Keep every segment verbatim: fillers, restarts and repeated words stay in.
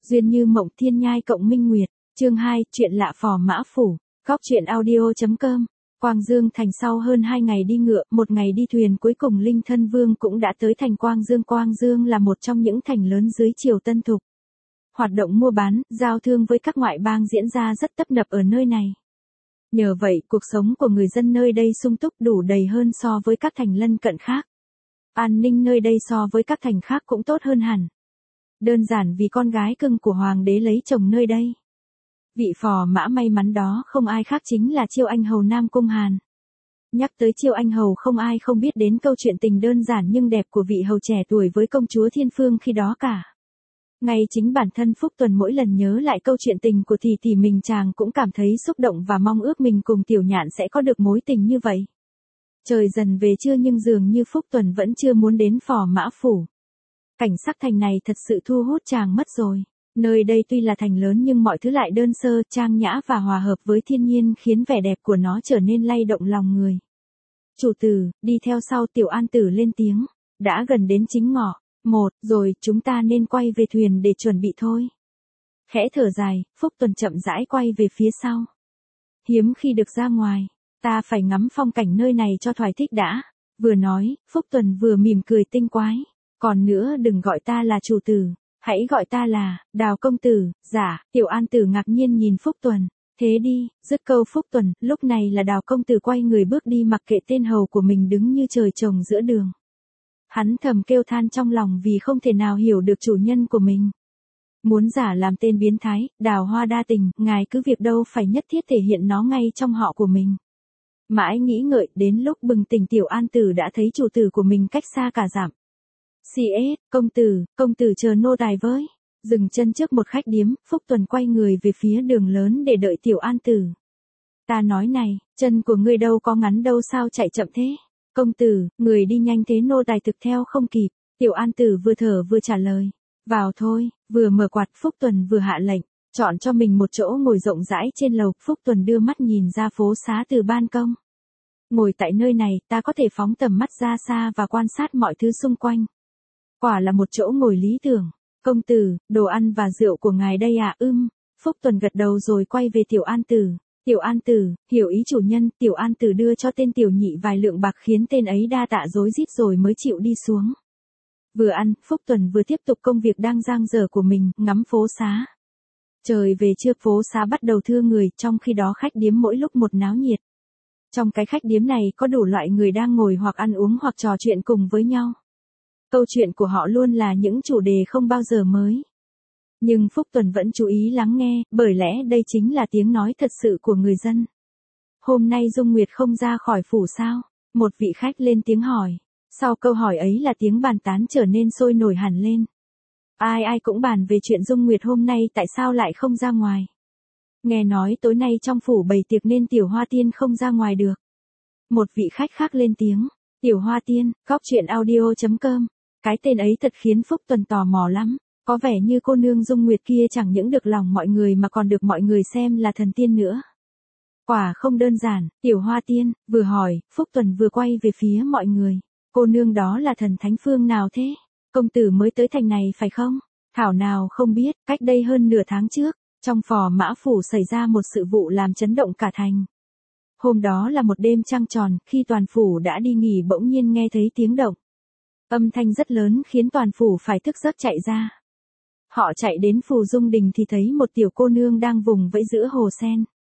Duyên như mộng thiên nhai cộng minh nguyệt, chương hai, chuyện lạ phò mã phủ, góc chuyện audio.com. Quang Dương thành sau hơn hai ngày đi ngựa, một ngày đi thuyền cuối cùng Linh Thân Vương cũng đã tới thành Quang Dương. Quang Dương là một trong những thành lớn dưới triều Tân Thục. Hoạt động mua bán, giao thương với các ngoại bang diễn ra rất tấp nập ở nơi này. Nhờ vậy, cuộc sống của người dân nơi đây sung túc đủ đầy hơn so với các thành lân cận khác. An ninh nơi đây so với các thành khác cũng tốt hơn hẳn. Đơn giản vì con gái cưng của hoàng đế lấy chồng nơi đây. Vị phò mã may mắn đó không ai khác chính là Chiêu Anh Hầu Nam Cung Hàn. Nhắc tới Chiêu Anh Hầu không ai không biết đến câu chuyện tình đơn giản nhưng đẹp của vị hầu trẻ tuổi với công chúa Thiên Phương khi đó cả. Ngay chính bản thân Phúc Tuần mỗi lần nhớ lại câu chuyện tình của thì thì mình chàng cũng cảm thấy xúc động và mong ước mình cùng Tiểu Nhạn sẽ có được mối tình như vậy. Trời dần về trưa nhưng dường như Phúc Tuần vẫn chưa muốn đến phò mã phủ. Cảnh sắc thành này thật sự thu hút chàng mất rồi. Nơi đây tuy là thành lớn nhưng mọi thứ lại đơn sơ, trang nhã và hòa hợp với thiên nhiên khiến vẻ đẹp của nó trở nên lay động lòng người. Chủ tử, đi theo sau Tiểu An Tử lên tiếng. Đã gần đến chính ngọ. Một, rồi, chúng ta nên quay về thuyền để chuẩn bị thôi. Khẽ thở dài, Phúc Tuần chậm rãi quay về phía sau. Hiếm khi được ra ngoài, ta phải ngắm phong cảnh nơi này cho thoải thích đã. Vừa nói, Phúc Tuần vừa mỉm cười tinh quái. Còn nữa đừng gọi ta là chủ tử, hãy gọi ta là, Đào công tử. Dạ, Tiểu An Tử ngạc nhiên nhìn Phúc Tuần. Thế đi, dứt câu Phúc Tuần, lúc này là Đào công tử quay người bước đi mặc kệ tên hầu của mình đứng như trời trồng giữa đường. Hắn thầm kêu than trong lòng vì không thể nào hiểu được chủ nhân của mình. Muốn giả làm tên biến thái, Đào hoa đa tình, ngài cứ việc đâu phải nhất thiết thể hiện nó ngay trong họ của mình. Mãi nghĩ ngợi, đến lúc bừng tỉnh Tiểu An Tử đã thấy chủ tử của mình cách xa cả dặm. xê ét, công tử, công tử chờ nô tài với. Dừng chân trước một khách điếm, Phúc Tuần quay người về phía đường lớn để đợi Tiểu An Tử. Ta nói này, chân của ngươi đâu có ngắn đâu sao chạy chậm thế? Công tử, người đi nhanh thế nô tài thực theo không kịp. Tiểu An Tử vừa thở vừa trả lời. Vào thôi, vừa mở quạt Phúc Tuần vừa hạ lệnh. Chọn cho mình một chỗ ngồi rộng rãi trên lầu. Phúc Tuần đưa mắt nhìn ra phố xá từ ban công. Ngồi tại nơi này ta có thể phóng tầm mắt ra xa và quan sát mọi thứ xung quanh. Quả là một chỗ ngồi lý tưởng. Công tử, đồ ăn và rượu của ngài đây à? Ưm. Phúc Tuần gật đầu rồi quay về Tiểu An Tử. Tiểu An Tử, hiểu ý chủ nhân. Tiểu An Tử đưa cho tên tiểu nhị vài lượng bạc khiến tên ấy đa tạ rối rít rồi mới chịu đi xuống. Vừa ăn, Phúc Tuần vừa tiếp tục công việc đang dang dở của mình, ngắm phố xá. Trời về trưa phố xá bắt đầu thưa người, trong khi đó khách điếm mỗi lúc một náo nhiệt. Trong cái khách điếm này có đủ loại người đang ngồi hoặc ăn uống hoặc trò chuyện cùng với nhau. Câu chuyện của họ luôn là những chủ đề không bao giờ mới. Nhưng Phúc Tuần vẫn chú ý lắng nghe, bởi lẽ đây chính là tiếng nói thật sự của người dân. Hôm nay Dung Nguyệt không ra khỏi phủ sao? Một vị khách lên tiếng hỏi. Sau câu hỏi ấy là tiếng bàn tán trở nên sôi nổi hẳn lên. Ai ai cũng bàn về chuyện Dung Nguyệt hôm nay tại sao lại không ra ngoài. Nghe nói tối nay trong phủ bày tiệc nên Tiểu Hoa Tiên không ra ngoài được. Một vị khách khác lên tiếng. Tiểu Hoa Tiên, góc chuyện audio.com. Cái tên ấy thật khiến Phúc Tuần tò mò lắm. Có vẻ như cô nương Dung Nguyệt kia chẳng những được lòng mọi người mà còn được mọi người xem là thần tiên nữa. Quả không đơn giản, Tiểu Hoa Tiên, vừa hỏi, Phúc Tuần vừa quay về phía mọi người. Cô nương đó là thần thánh phương nào thế? Công tử mới tới thành này phải không? Thảo nào không biết, cách đây hơn nửa tháng trước, trong phò mã phủ xảy ra một sự vụ làm chấn động cả thành. Hôm đó là một đêm trăng tròn, khi toàn phủ đã đi nghỉ bỗng nhiên nghe thấy tiếng động. Âm thanh rất lớn khiến toàn phủ phải thức giấc chạy ra. Họ chạy đến Phù Dung Đình thì thấy một tiểu cô nương đang vùng vẫy giữa hồ sen.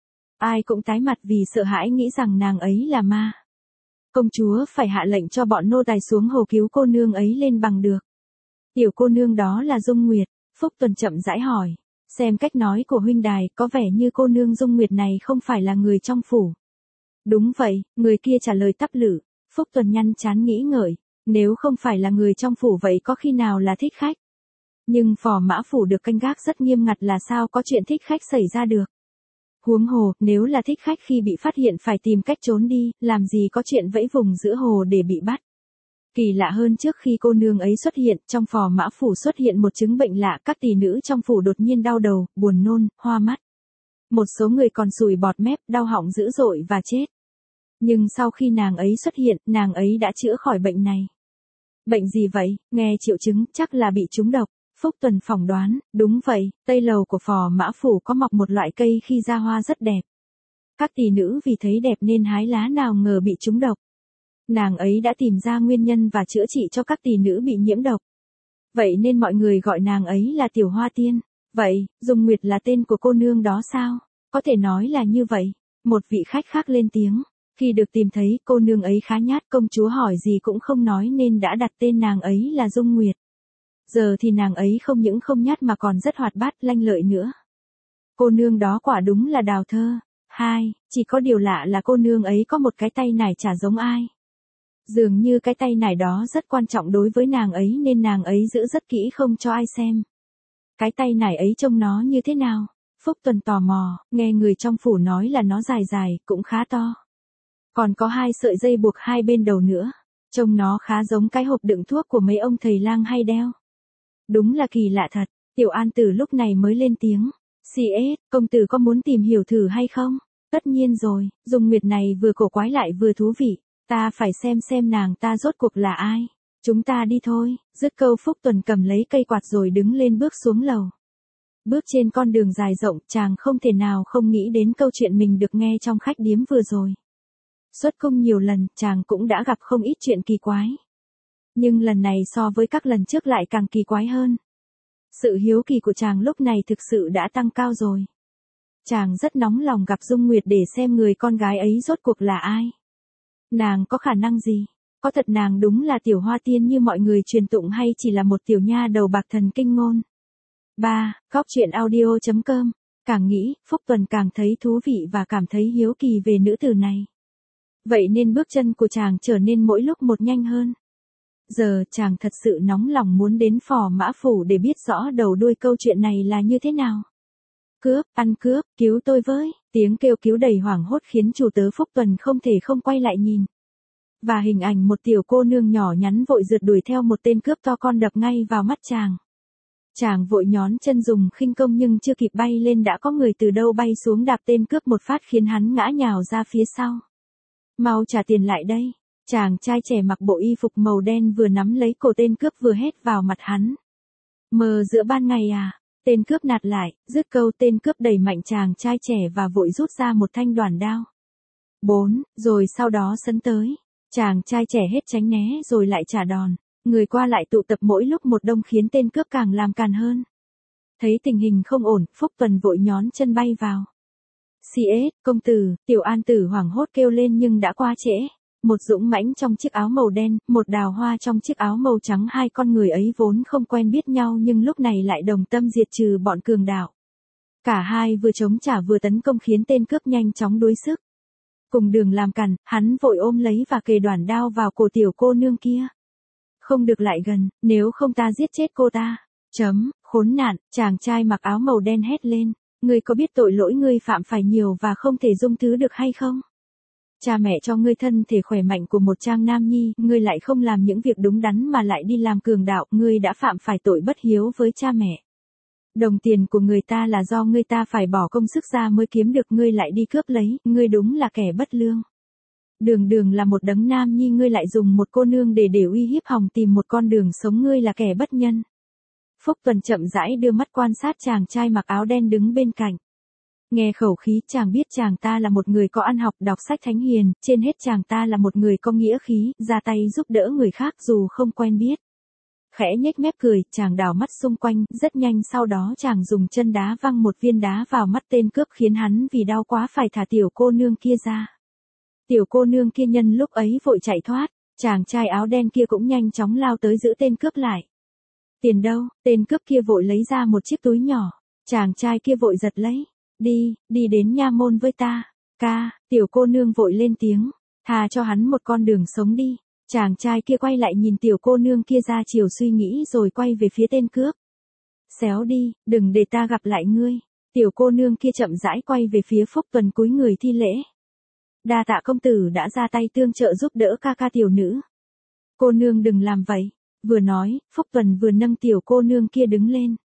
Ai cũng tái mặt vì sợ hãi nghĩ rằng nàng ấy là ma. Công chúa phải hạ lệnh cho bọn nô tài xuống hồ cứu cô nương ấy lên bằng được. Tiểu cô nương đó là Dung Nguyệt. Phúc Tuần chậm rãi hỏi. Xem cách nói của huynh đài có vẻ như cô nương Dung Nguyệt này không phải là người trong phủ. Đúng vậy, người kia trả lời tắp lự. Phúc Tuần nhăn chán nghĩ ngợi. Nếu không phải là người trong phủ vậy có khi nào là thích khách? Nhưng phò mã phủ được canh gác rất nghiêm ngặt là sao có chuyện thích khách xảy ra được. Huống hồ, nếu là thích khách khi bị phát hiện phải tìm cách trốn đi, làm gì có chuyện vẫy vùng giữa hồ để bị bắt. Kỳ lạ hơn trước khi cô nương ấy xuất hiện, trong phò mã phủ xuất hiện một chứng bệnh lạ, các tỷ nữ trong phủ đột nhiên đau đầu, buồn nôn, hoa mắt. Một số người còn sùi bọt mép, đau họng dữ dội và chết. Nhưng sau khi nàng ấy xuất hiện, nàng ấy đã chữa khỏi bệnh này. Bệnh gì vậy? Nghe triệu chứng, chắc là bị trúng độc. Phúc Tuần phỏng đoán, đúng vậy, tây lầu của Phò Mã Phủ có mọc một loại cây khi ra hoa rất đẹp. Các tỷ nữ vì thấy đẹp nên hái lá, nào ngờ bị trúng độc. Nàng ấy đã tìm ra nguyên nhân và chữa trị cho các tỷ nữ bị nhiễm độc. Vậy nên mọi người gọi nàng ấy là Tiểu Hoa Tiên. Vậy, Dung Nguyệt là tên của cô nương đó sao? Có thể nói là như vậy. Một vị khách khác lên tiếng. Khi được tìm thấy, cô nương ấy khá nhát, công chúa hỏi gì cũng không nói nên đã đặt tên nàng ấy là Dung Nguyệt. Giờ thì nàng ấy không những không nhát mà còn rất hoạt bát, lanh lợi nữa. Cô nương đó quả đúng là đào thơ. Hai, chỉ có điều lạ là cô nương ấy có một cái tay nải chả giống ai. Dường như cái tay nải đó rất quan trọng đối với nàng ấy nên nàng ấy giữ rất kỹ không cho ai xem. Cái tay nải ấy trông nó như thế nào? Phúc Tuần tò mò, nghe người trong phủ nói là nó dài dài, cũng khá to. Còn có hai sợi dây buộc hai bên đầu nữa. Trông nó khá giống cái hộp đựng thuốc của mấy ông thầy lang hay đeo. Đúng là kỳ lạ thật. Tiểu An Tử lúc này mới lên tiếng. xê ét, công tử có muốn tìm hiểu thử hay không? Tất nhiên rồi, Dung Nguyệt này vừa cổ quái lại vừa thú vị. Ta phải xem xem nàng ta rốt cuộc là ai. Chúng ta đi thôi. Dứt câu Phúc Tuần cầm lấy cây quạt rồi đứng lên bước xuống lầu. Bước trên con đường dài rộng, chàng không thể nào không nghĩ đến câu chuyện mình được nghe trong khách điếm vừa rồi. Xuất cung nhiều lần, chàng cũng đã gặp không ít chuyện kỳ quái. Nhưng lần này so với các lần trước lại càng kỳ quái hơn. Sự hiếu kỳ của chàng lúc này thực sự đã tăng cao rồi. Chàng rất nóng lòng gặp Dung Nguyệt để xem người con gái ấy rốt cuộc là ai. Nàng có khả năng gì? Có thật nàng đúng là Tiểu Hoa Tiên như mọi người truyền tụng hay chỉ là một tiểu nha đầu bạc thần kinh ngôn? ba. Góc truyện audio chấm com. Càng nghĩ, Phúc Tuần càng thấy thú vị và cảm thấy hiếu kỳ về nữ tử này. Vậy nên bước chân của chàng trở nên mỗi lúc một nhanh hơn. Giờ chàng thật sự nóng lòng muốn đến Phò Mã Phủ để biết rõ đầu đuôi câu chuyện này là như thế nào. Cướp, ăn cướp, cứu tôi với, tiếng kêu cứu đầy hoảng hốt khiến chủ tớ Phúc Tuần không thể không quay lại nhìn. Và hình ảnh một tiểu cô nương nhỏ nhắn vội rượt đuổi theo một tên cướp to con đập ngay vào mắt chàng. Chàng vội nhón chân dùng khinh công nhưng chưa kịp bay lên đã có người từ đâu bay xuống đạp tên cướp một phát khiến hắn ngã nhào ra phía sau. Mau trả tiền lại đây. Chàng trai trẻ mặc bộ y phục màu đen vừa nắm lấy cổ tên cướp vừa hét vào mặt hắn. Mờ giữa ban ngày à? Tên cướp nạt lại, dứt câu tên cướp đẩy mạnh chàng trai trẻ và vội rút ra một thanh đoản đao. Bốn, rồi sau đó sấn tới. Chàng trai trẻ hết tránh né rồi lại trả đòn. Người qua lại tụ tập mỗi lúc một đông khiến tên cướp càng làm càn hơn. Thấy tình hình không ổn, Phúc Tuần vội nhón chân bay vào. xê ét, công tử, Tiểu An Tử hoảng hốt kêu lên nhưng đã qua trễ. Một dũng mãnh trong chiếc áo màu đen, một đào hoa trong chiếc áo màu trắng, hai con người ấy vốn không quen biết nhau nhưng lúc này lại đồng tâm diệt trừ bọn cường đạo. Cả hai vừa chống trả vừa tấn công khiến tên cướp nhanh chóng đuối sức. Cùng đường làm càn, hắn vội ôm lấy và kề đoản đao vào cổ tiểu cô nương kia. Không được lại gần, nếu không ta giết chết cô ta. Chấm, khốn nạn, chàng trai mặc áo màu đen hét lên. Ngươi có biết tội lỗi ngươi phạm phải nhiều và không thể dung thứ được hay không? Cha mẹ cho ngươi thân thể khỏe mạnh của một trang nam nhi, ngươi lại không làm những việc đúng đắn mà lại đi làm cường đạo, ngươi đã phạm phải tội bất hiếu với cha mẹ. Đồng tiền của người ta là do ngươi ta phải bỏ công sức ra mới kiếm được, ngươi lại đi cướp lấy, ngươi đúng là kẻ bất lương. Đường đường là một đấng nam nhi, ngươi lại dùng một cô nương để để uy hiếp hòng tìm một con đường sống, ngươi là kẻ bất nhân. Phúc Tuần chậm rãi đưa mắt quan sát chàng trai mặc áo đen đứng bên cạnh. Nghe khẩu khí chàng biết chàng ta là một người có ăn học đọc sách thánh hiền, trên hết chàng ta là một người có nghĩa khí, ra tay giúp đỡ người khác dù không quen biết. Khẽ nhếch mép cười, chàng đảo mắt xung quanh, rất nhanh sau đó chàng dùng chân đá văng một viên đá vào mắt tên cướp khiến hắn vì đau quá phải thả tiểu cô nương kia ra. Tiểu cô nương kia nhân lúc ấy vội chạy thoát, chàng trai áo đen kia cũng nhanh chóng lao tới giữ tên cướp lại. Tiền đâu? Tên cướp kia vội lấy ra một chiếc túi nhỏ, chàng trai kia vội giật lấy. Đi, đi đến nha môn với ta. Ca, tiểu cô nương vội lên tiếng. Thà cho hắn một con đường sống đi. Chàng trai kia quay lại nhìn tiểu cô nương kia ra chiều suy nghĩ rồi quay về phía tên cướp. Xéo đi, đừng để ta gặp lại ngươi. Tiểu cô nương kia chậm rãi quay về phía Phúc Tuần cúi người thi lễ. Đa tạ công tử đã ra tay tương trợ giúp đỡ ca ca tiểu nữ. Cô nương đừng làm vậy. Vừa nói, Phúc Tuần vừa nâng tiểu cô nương kia đứng lên.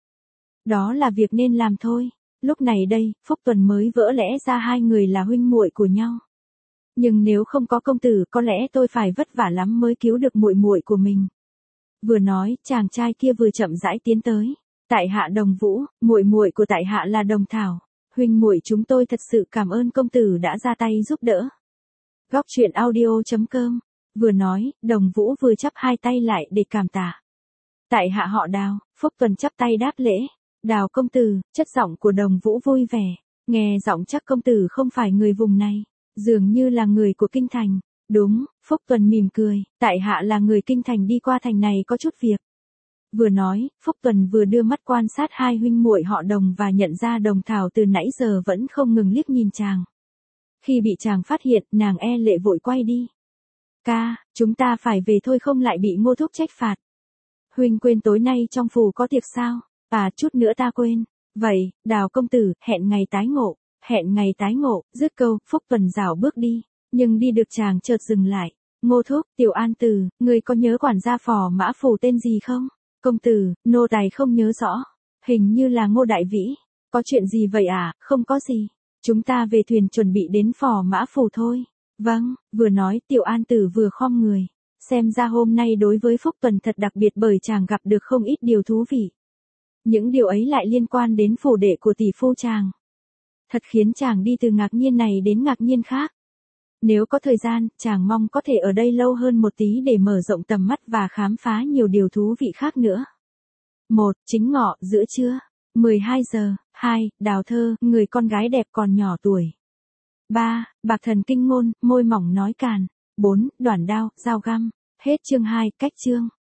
Đó là việc nên làm thôi. Lúc này đây, Phúc Tuần mới vỡ lẽ ra hai người là huynh muội của nhau. Nhưng nếu không có công tử, có lẽ tôi phải vất vả lắm mới cứu được muội muội của mình. Vừa nói, chàng trai kia vừa chậm rãi tiến tới. Tại hạ Đồng Vũ, muội muội của tại hạ là Đồng Thảo. Huynh muội chúng tôi thật sự cảm ơn công tử đã ra tay giúp đỡ. Góc truyện audio.com. Vừa nói, Đồng Vũ vừa chắp hai tay lại để cảm tạ. Tại hạ họ Đào. Phúc Tuần chắp tay đáp lễ. Đào công tử. Chất giọng của Đồng Vũ vui vẻ. Nghe giọng chắc công tử không phải người vùng này, dường như là người của kinh thành. Đúng. Phúc Tuần mỉm cười. Tại hạ là người kinh thành đi qua thành này có chút việc. Vừa nói, Phúc Tuần vừa đưa mắt quan sát hai huynh muội họ Đồng và nhận ra Đồng Thảo từ nãy giờ vẫn không ngừng liếc nhìn chàng. Khi bị chàng phát hiện, nàng e lệ vội quay đi. Ca, chúng ta phải về thôi không lại bị Ngô thúc trách phạt. Huynh quên tối nay trong phủ có tiệc sao? À, chút nữa ta quên. Vậy, Đào công tử, hẹn ngày tái ngộ. Hẹn ngày tái ngộ. Dứt câu, Phúc Tuần rảo bước đi, nhưng đi được chàng chợt dừng lại. Ngô thúc, Tiểu An Tử, người có nhớ quản gia Phò Mã Phủ tên gì không? Công tử, nô tài không nhớ rõ. Hình như là Ngô Đại Vĩ. Có chuyện gì vậy à? Không có gì. Chúng ta về thuyền chuẩn bị đến Phò Mã Phủ thôi. Vâng. Vừa nói, Tiểu An Tử vừa khom người. Xem ra hôm nay đối với Phúc Tuần thật đặc biệt bởi chàng gặp được không ít điều thú vị. Những điều ấy lại liên quan đến phủ đệ của tỷ phu chàng. Thật khiến chàng đi từ ngạc nhiên này đến ngạc nhiên khác. Nếu có thời gian, chàng mong có thể ở đây lâu hơn một tí để mở rộng tầm mắt và khám phá nhiều điều thú vị khác nữa. một. Chính ngọ, giữa trưa. mười hai giờ. hai. Đào Thơ, người con gái đẹp còn nhỏ tuổi. ba. Bạc Thần Kinh Ngôn, môi mỏng nói càn. bốn. Đoản Đao, dao găm. Hết chương hai, cách chương.